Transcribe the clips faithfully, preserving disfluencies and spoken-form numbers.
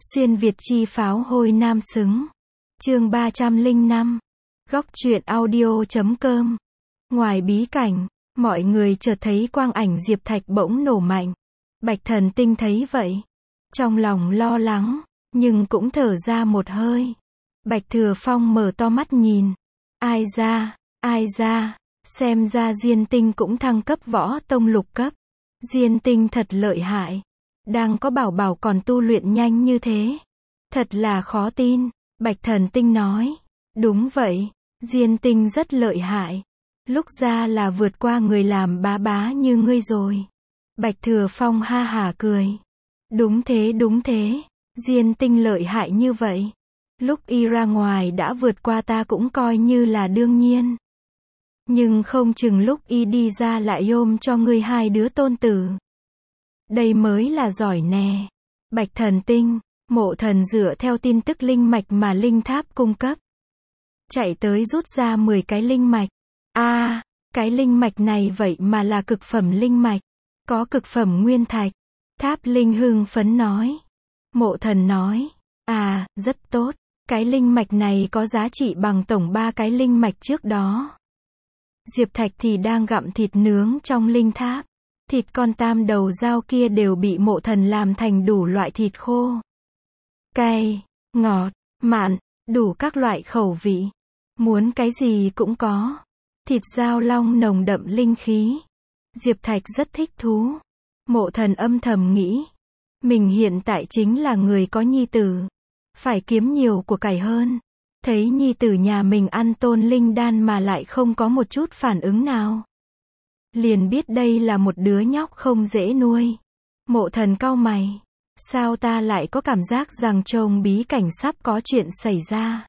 Xuyên Việt chi pháo hôi nam xứng. Chương ba trăm lẻ năm. Góc truyện audio chấm com. Ngoài bí cảnh, mọi người chợt thấy quang ảnh Diệp Thạch bỗng nổ mạnh. Bạch Thần Tinh thấy vậy, trong lòng lo lắng, nhưng cũng thở ra một hơi. Bạch Thừa Phong mở to mắt nhìn. Ai ra, ai ra, xem ra Diên Tinh cũng thăng cấp võ tông lục cấp. Diên Tinh thật lợi hại. Đang có bảo bảo còn tu luyện nhanh như thế. Thật là khó tin. Bạch Thần Tinh nói. Đúng vậy, Diên Tinh rất lợi hại. Lúc ra là vượt qua người làm bá bá như ngươi rồi. Bạch Thừa Phong ha hả cười. Đúng thế đúng thế, Diên Tinh lợi hại như vậy. Lúc y ra ngoài đã vượt qua ta cũng coi như là đương nhiên. Nhưng không chừng lúc y đi ra lại ôm cho ngươi hai đứa tôn tử. Đây mới là giỏi nè. Bạch Thần Tinh, Mộ Thần dựa theo tin tức linh mạch mà linh tháp cung cấp. Chạy tới rút ra mười cái linh mạch. A, à, cái linh mạch này vậy mà là cực phẩm linh mạch. Có cực phẩm nguyên thạch. Tháp Linh hưng phấn nói. Mộ Thần nói. À, rất tốt. Cái linh mạch này có giá trị bằng tổng ba cái linh mạch trước đó. Diệp Thạch thì đang gặm thịt nướng trong linh tháp. Thịt con tam đầu dao kia đều bị Mộ Thần làm thành đủ loại thịt khô. Cay, ngọt, mặn, đủ các loại khẩu vị. Muốn cái gì cũng có. Thịt dao long nồng đậm linh khí. Diệp Thạch rất thích thú. Mộ Thần âm thầm nghĩ. Mình hiện tại chính là người có nhi tử. Phải kiếm nhiều của cải hơn. Thấy nhi tử nhà mình ăn tôn linh đan mà lại không có một chút phản ứng nào. Liền biết đây là một đứa nhóc không dễ nuôi. Mộ Thần cau mày. Sao ta lại có cảm giác rằng trong bí cảnh sắp có chuyện xảy ra.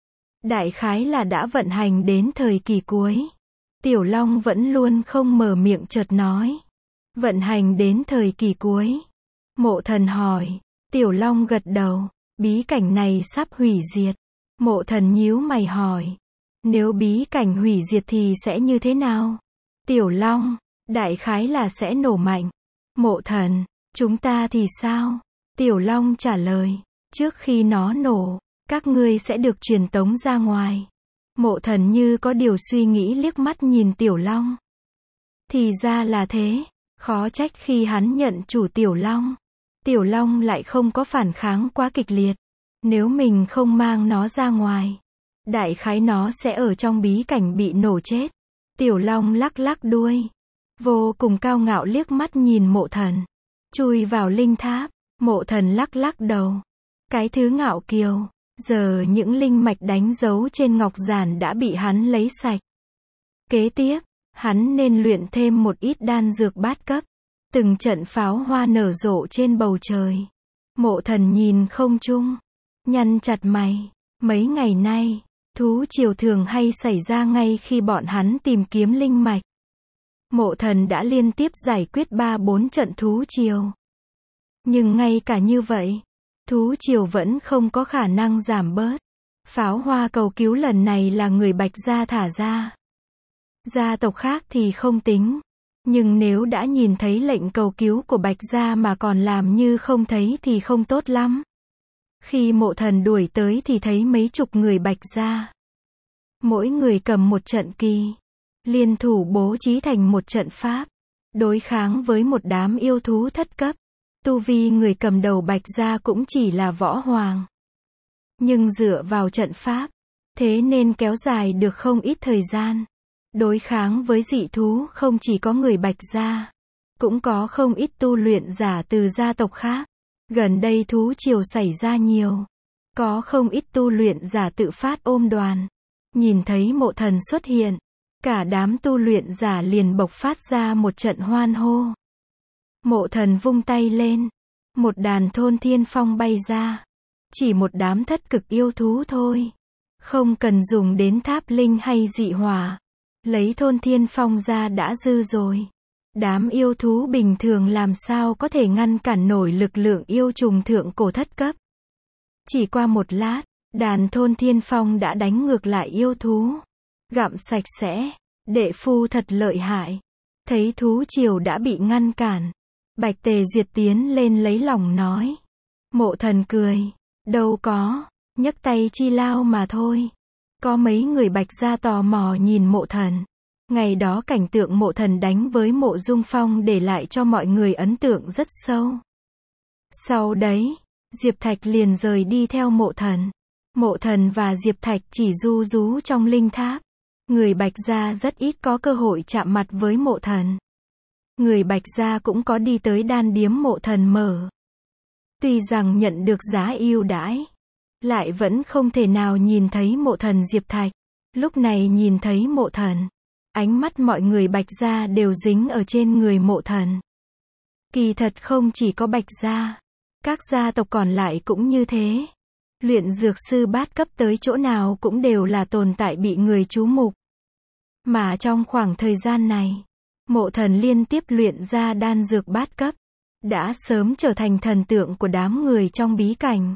Đại khái là đã vận hành đến thời kỳ cuối. Tiểu Long vẫn luôn không mở miệng chợt nói. Vận hành đến thời kỳ cuối. Mộ Thần hỏi. Tiểu Long gật đầu. Bí cảnh này sắp hủy diệt. Mộ Thần nhíu mày hỏi. Nếu bí cảnh hủy diệt thì sẽ như thế nào? Tiểu Long. Đại khái là sẽ nổ mạnh. Mộ Thần. Chúng ta thì sao? Tiểu Long trả lời. Trước khi nó nổ, các ngươi sẽ được truyền tống ra ngoài. Mộ Thần như có điều suy nghĩ liếc mắt nhìn Tiểu Long. Thì ra là thế. Khó trách khi hắn nhận chủ Tiểu Long. Tiểu Long lại không có phản kháng quá kịch liệt. Nếu mình không mang nó ra ngoài, đại khái nó sẽ ở trong bí cảnh bị nổ chết. Tiểu Long lắc lắc đuôi. Vô cùng cao ngạo liếc mắt nhìn Mộ Thần. Chui vào linh tháp. Mộ Thần lắc lắc đầu. Cái thứ ngạo kiều. Giờ những linh mạch đánh dấu trên ngọc giản đã bị hắn lấy sạch. Kế tiếp, hắn nên luyện thêm một ít đan dược bát cấp. Từng trận pháo hoa nở rộ trên bầu trời. Mộ Thần nhìn không trung. Nhăn chặt mày. Mấy ngày nay, thú triều thường hay xảy ra ngay khi bọn hắn tìm kiếm linh mạch. Mộ Thần đã liên tiếp giải quyết ba bốn trận thú triều. Nhưng ngay cả như vậy, thú triều vẫn không có khả năng giảm bớt. Pháo hoa cầu cứu lần này là người Bạch gia thả ra. Gia tộc khác thì không tính. Nhưng nếu đã nhìn thấy lệnh cầu cứu của Bạch gia mà còn làm như không thấy thì không tốt lắm. Khi Mộ Thần đuổi tới thì thấy mấy chục người Bạch gia. Mỗi người cầm một trận kỳ. Liên thủ bố trí thành một trận pháp. Đối kháng với một đám yêu thú thất cấp. Tu vi người cầm đầu Bạch gia cũng chỉ là võ hoàng. Nhưng dựa vào trận pháp. Thế nên kéo dài được không ít thời gian. Đối kháng với dị thú không chỉ có người Bạch gia. Cũng có không ít tu luyện giả từ gia tộc khác. Gần đây thú triều xảy ra nhiều. Có không ít tu luyện giả tự phát ôm đoàn. Nhìn thấy Mộ Thần xuất hiện. Cả đám tu luyện giả liền bộc phát ra một trận hoan hô. Mộ Thần vung tay lên. Một đàn thôn thiên phong bay ra. Chỉ một đám thất cực yêu thú thôi. Không cần dùng đến tháp linh hay dị hỏa. Lấy thôn thiên phong ra đã dư rồi. Đám yêu thú bình thường làm sao có thể ngăn cản nổi lực lượng yêu trùng thượng cổ thất cấp. Chỉ qua một lát, đàn thôn thiên phong đã đánh ngược lại yêu thú. Gặm sạch sẽ. Đệ phu thật lợi hại. Thấy thú triều đã bị ngăn cản. Bạch Tề Duyệt tiến lên lấy lòng nói. Mộ Thần cười. Đâu có, nhấc tay chi lao mà thôi. Có mấy người Bạch gia tò mò nhìn Mộ Thần. Ngày đó cảnh tượng Mộ Thần đánh với Mộ Dung Phong để lại cho mọi người ấn tượng rất sâu. Sau đấy, Diệp Thạch liền rời đi theo Mộ Thần. Mộ Thần và Diệp Thạch chỉ ru rú trong linh tháp. Người Bạch gia rất ít có cơ hội chạm mặt với Mộ Thần. Người Bạch gia cũng có đi tới đan điếm Mộ Thần mở. Tuy rằng nhận được giá ưu đãi, lại vẫn không thể nào nhìn thấy Mộ Thần. Diệp Thạch lúc này nhìn thấy Mộ Thần, ánh mắt mọi người Bạch gia đều dính ở trên người Mộ Thần. Kỳ thật không chỉ có Bạch gia, các gia tộc còn lại cũng như thế. Luyện dược sư bát cấp tới chỗ nào cũng đều là tồn tại bị người chú mục. Mà trong khoảng thời gian này, Mộ Thần liên tiếp luyện ra đan dược bát cấp, đã sớm trở thành thần tượng của đám người trong bí cảnh.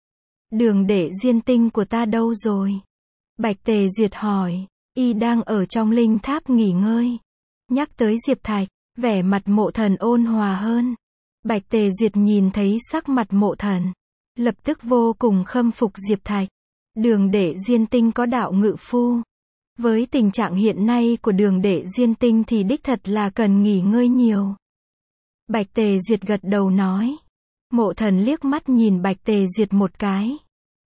Đường đệ Diên Tinh của ta đâu rồi? Bạch Tề Duyệt hỏi. Y đang ở trong linh tháp nghỉ ngơi. Nhắc tới Diệp Thạch, vẻ mặt Mộ Thần ôn hòa hơn. Bạch Tề Duyệt nhìn thấy sắc mặt Mộ Thần, lập tức vô cùng khâm phục Diệp Thạch. Đường đệ Diên Tinh có đạo ngự phu. Với tình trạng hiện nay của đường đệ Diên Tinh thì đích thật là cần nghỉ ngơi nhiều. Bạch Tề Duyệt gật đầu nói. Mộ Thần liếc mắt nhìn Bạch Tề Duyệt một cái.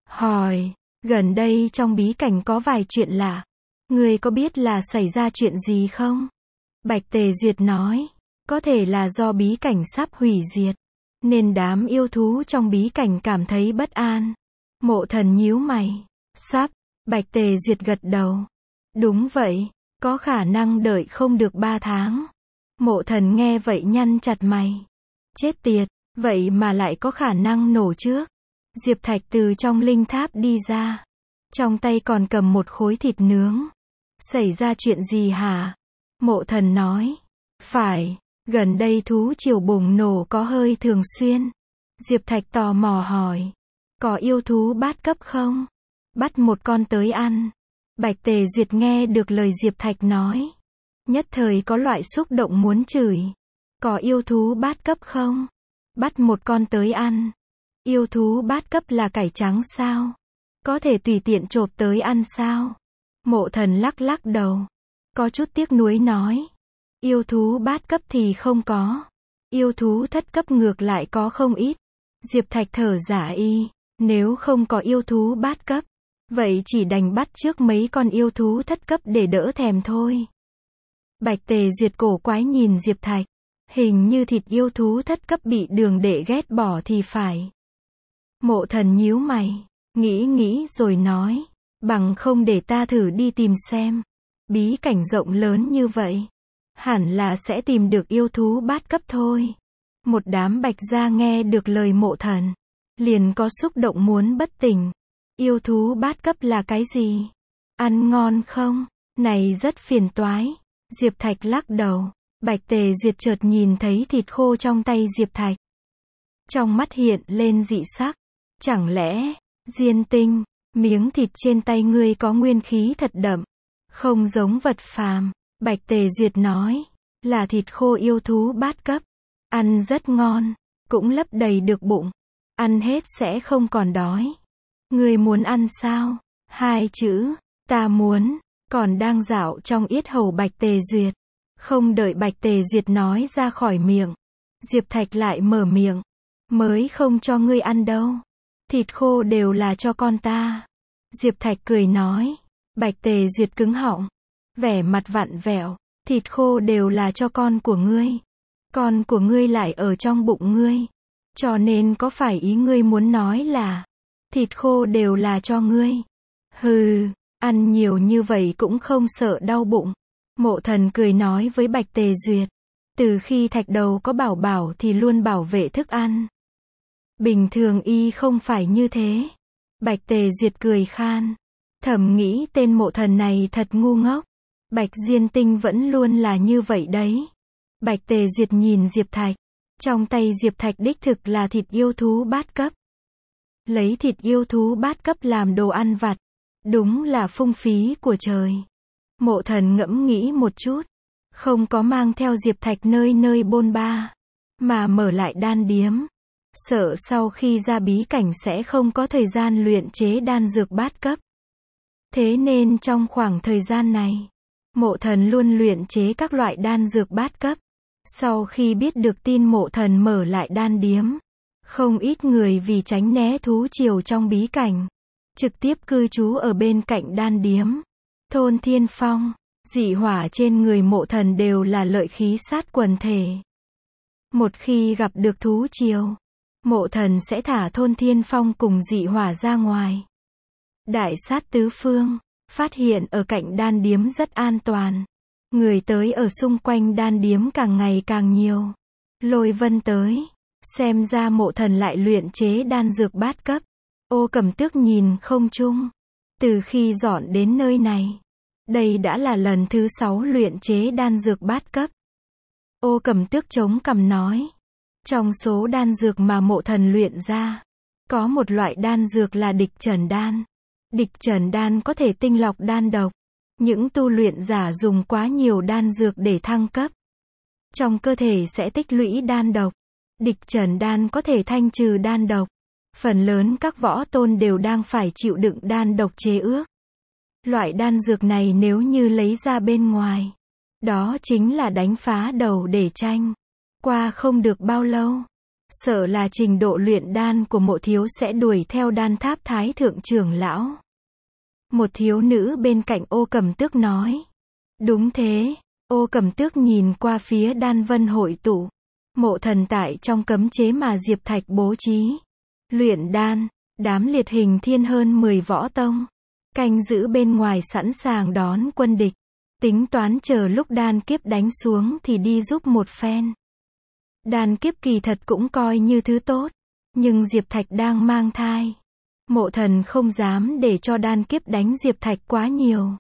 Hỏi, gần đây trong bí cảnh có vài chuyện lạ. Ngươi có biết là xảy ra chuyện gì không? Bạch Tề Duyệt nói. Có thể là do bí cảnh sắp hủy diệt, nên đám yêu thú trong bí cảnh cảm thấy bất an. Mộ Thần nhíu mày. Sắp, Bạch Tề Duyệt gật đầu. Đúng vậy, có khả năng đợi không được ba tháng. Mộ Thần nghe vậy nhăn chặt mày. Chết tiệt, vậy mà lại có khả năng nổ trước. Diệp Thạch từ trong linh tháp đi ra. Trong tay còn cầm một khối thịt nướng. Xảy ra chuyện gì hả? Mộ Thần nói. Phải, gần đây thú triều bùng nổ có hơi thường xuyên. Diệp Thạch tò mò hỏi. Có yêu thú bát cấp không? Bắt một con tới ăn. Bạch Tề Duyệt nghe được lời Diệp Thạch nói. Nhất thời có loại xúc động muốn chửi. Có yêu thú bát cấp không? Bắt một con tới ăn. Yêu thú bát cấp là cải trắng sao? Có thể tùy tiện chộp tới ăn sao? Mộ Thần lắc lắc đầu. Có chút tiếc nuối nói. Yêu thú bát cấp thì không có. Yêu thú thất cấp ngược lại có không ít. Diệp Thạch thở dài. Nếu không có yêu thú bát cấp, vậy chỉ đành bắt trước mấy con yêu thú thất cấp để đỡ thèm thôi. Bạch Tề Duyệt cổ quái nhìn Diệp Thạch. Hình như thịt yêu thú thất cấp bị đường đệ ghét bỏ thì phải. Mộ Thần nhíu mày, nghĩ nghĩ rồi nói. Bằng không để ta thử đi tìm xem. Bí cảnh rộng lớn như vậy, hẳn là sẽ tìm được yêu thú bát cấp thôi. Một đám Bạch gia nghe được lời Mộ Thần, liền có xúc động muốn bất tỉnh. Yêu thú bát cấp là cái gì? Ăn ngon không? Này rất phiền toái. Diệp Thạch lắc đầu. Bạch Tề Duyệt chợt nhìn thấy thịt khô trong tay Diệp Thạch. Trong mắt hiện lên dị sắc. Chẳng lẽ, Diên Tinh, miếng thịt trên tay ngươi có nguyên khí thật đậm, không giống vật phàm. Bạch Tề Duyệt nói, là thịt khô yêu thú bát cấp. Ăn rất ngon, cũng lấp đầy được bụng. Ăn hết sẽ không còn đói. Ngươi muốn ăn sao? Hai chữ, ta muốn, còn đang dạo trong yết hầu Bạch Tề Duyệt. Không đợi Bạch Tề Duyệt nói ra khỏi miệng, Diệp Thạch lại mở miệng. Mới không cho ngươi ăn đâu. Thịt khô đều là cho con ta. Diệp Thạch cười nói. Bạch Tề Duyệt cứng họng, vẻ mặt vặn vẹo. Thịt khô đều là cho con của ngươi. Con của ngươi lại ở trong bụng ngươi. Cho nên có phải ý ngươi muốn nói là thịt khô đều là cho ngươi? Hừ, ăn nhiều như vậy cũng không sợ đau bụng. Mộ Thần cười nói với Bạch Tề Duyệt. Từ khi Thạch Đầu có bảo bảo thì luôn bảo vệ thức ăn. Bình thường y không phải như thế. Bạch Tề Duyệt cười khan. Thầm nghĩ tên Mộ Thần này thật ngu ngốc. Bạch Diên Tinh vẫn luôn là như vậy đấy. Bạch Tề Duyệt nhìn Diệp Thạch. Trong tay Diệp Thạch đích thực là thịt yêu thú bát cấp. Lấy thịt yêu thú bát cấp làm đồ ăn vặt. Đúng là phung phí của trời. Mộ Thần ngẫm nghĩ một chút. Không có mang theo Diệp Thạch nơi nơi bôn ba, mà mở lại đan điếm. sợ sau khi ra bí cảnh sẽ không có thời gian luyện chế đan dược bát cấp. Thế nên trong khoảng thời gian này, Mộ Thần luôn luyện chế các loại đan dược bát cấp. Sau khi biết được tin Mộ Thần mở lại đan điếm, không ít người vì tránh né thú triều trong bí cảnh, trực tiếp cư trú ở bên cạnh đan điếm. Thôn Thiên Phong, dị hỏa trên người Mộ Thần đều là lợi khí sát quần thể. Một khi gặp được thú triều, Mộ Thần sẽ thả Thôn Thiên Phong cùng dị hỏa ra ngoài. Đại sát tứ phương, phát hiện ở cạnh đan điếm rất an toàn. Người tới ở xung quanh đan điếm càng ngày càng nhiều. Lôi Vân tới, xem ra Mộ Thần lại luyện chế đan dược bát cấp. Ô Cẩm Tước nhìn không chung. Từ khi dọn đến nơi này, đây đã là lần thứ sáu luyện chế đan dược bát cấp. Ô Cẩm Tước chống cằm nói, trong số đan dược mà Mộ Thần luyện ra, có một loại đan dược là địch trần đan. Địch trần đan có thể tinh lọc đan độc. Những tu luyện giả dùng quá nhiều đan dược để thăng cấp, trong cơ thể sẽ tích lũy đan độc. Địch trần đan có thể thanh trừ đan độc. Phần lớn các võ tôn đều đang phải chịu đựng đan độc chế ước. Loại đan dược này nếu như lấy ra bên ngoài, đó chính là đánh phá đầu để tranh. Qua không được bao lâu, sợ là trình độ luyện đan của Mộ thiếu sẽ đuổi theo đan tháp thái thượng trưởng lão. Một thiếu nữ bên cạnh Ô Cẩm Tước nói. Đúng thế. Ô Cẩm Tước nhìn qua phía đan vân hội tụ. Mộ Thần tại trong cấm chế mà Diệp Thạch bố trí. Luyện đan, đám liệt hình thiên hơn mười võ tông. Canh giữ bên ngoài sẵn sàng đón quân địch. Tính toán chờ lúc đan kiếp đánh xuống thì đi giúp một phen. Đan kiếp kỳ thật cũng coi như thứ tốt. Nhưng Diệp Thạch đang mang thai. Mộ Thần không dám để cho đan kiếp đánh Diệp Thạch quá nhiều.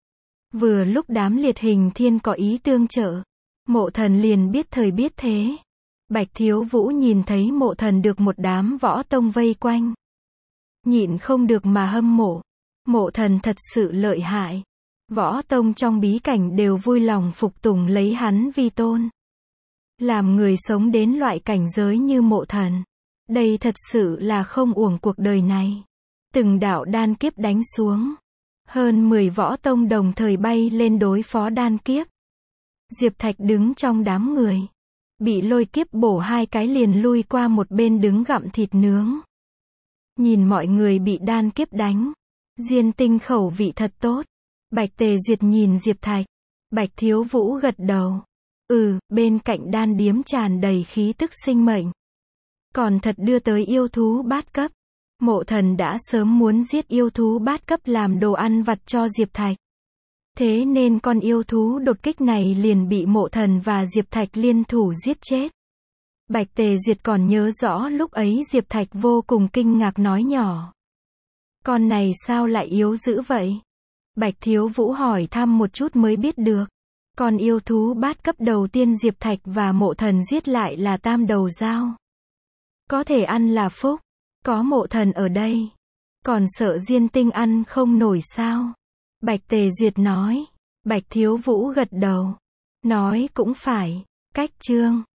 Vừa lúc đám liệt hình thiên có ý tương trợ, Mộ Thần liền biết thời biết thế. Bạch Thiếu Vũ nhìn thấy Mộ Thần được một đám võ tông vây quanh, nhịn không được mà hâm mộ. Mộ Thần thật sự lợi hại. Võ tông trong bí cảnh đều vui lòng phục tùng lấy hắn vi tôn. Làm người sống đến loại cảnh giới như Mộ Thần, đây thật sự là không uổng cuộc đời này. Từng đạo đan kiếp đánh xuống, hơn mười võ tông đồng thời bay lên đối phó đan kiếp. Diệp Thạch đứng trong đám người, bị lôi kiếp bổ hai cái liền lui qua một bên đứng gặm thịt nướng. Nhìn mọi người bị đan kiếp đánh, Diên Tinh khẩu vị thật tốt. Bạch Tề Duyệt nhìn Diệp Thạch, Bạch Thiếu Vũ gật đầu. Ừ, bên cạnh đan điếm tràn đầy khí tức sinh mệnh. Còn thật đưa tới yêu thú bát cấp. Mộ Thần đã sớm muốn giết yêu thú bát cấp làm đồ ăn vặt cho Diệp Thạch. Thế nên con yêu thú đột kích này liền bị Mộ Thần và Diệp Thạch liên thủ giết chết. Bạch Tề Duyệt còn nhớ rõ lúc ấy Diệp Thạch vô cùng kinh ngạc nói nhỏ. Con này sao lại yếu dữ vậy? Bạch Thiếu Vũ hỏi thăm một chút mới biết được. Con yêu thú bát cấp đầu tiên Diệp Thạch và Mộ Thần giết lại là tam đầu dao. Có thể ăn là phúc. Có Mộ Thần ở đây. Còn sợ Diên Tinh ăn không nổi sao? Bạch Tề Duyệt nói. Bạch Thiếu Vũ gật đầu. Nói cũng phải. Cách chương.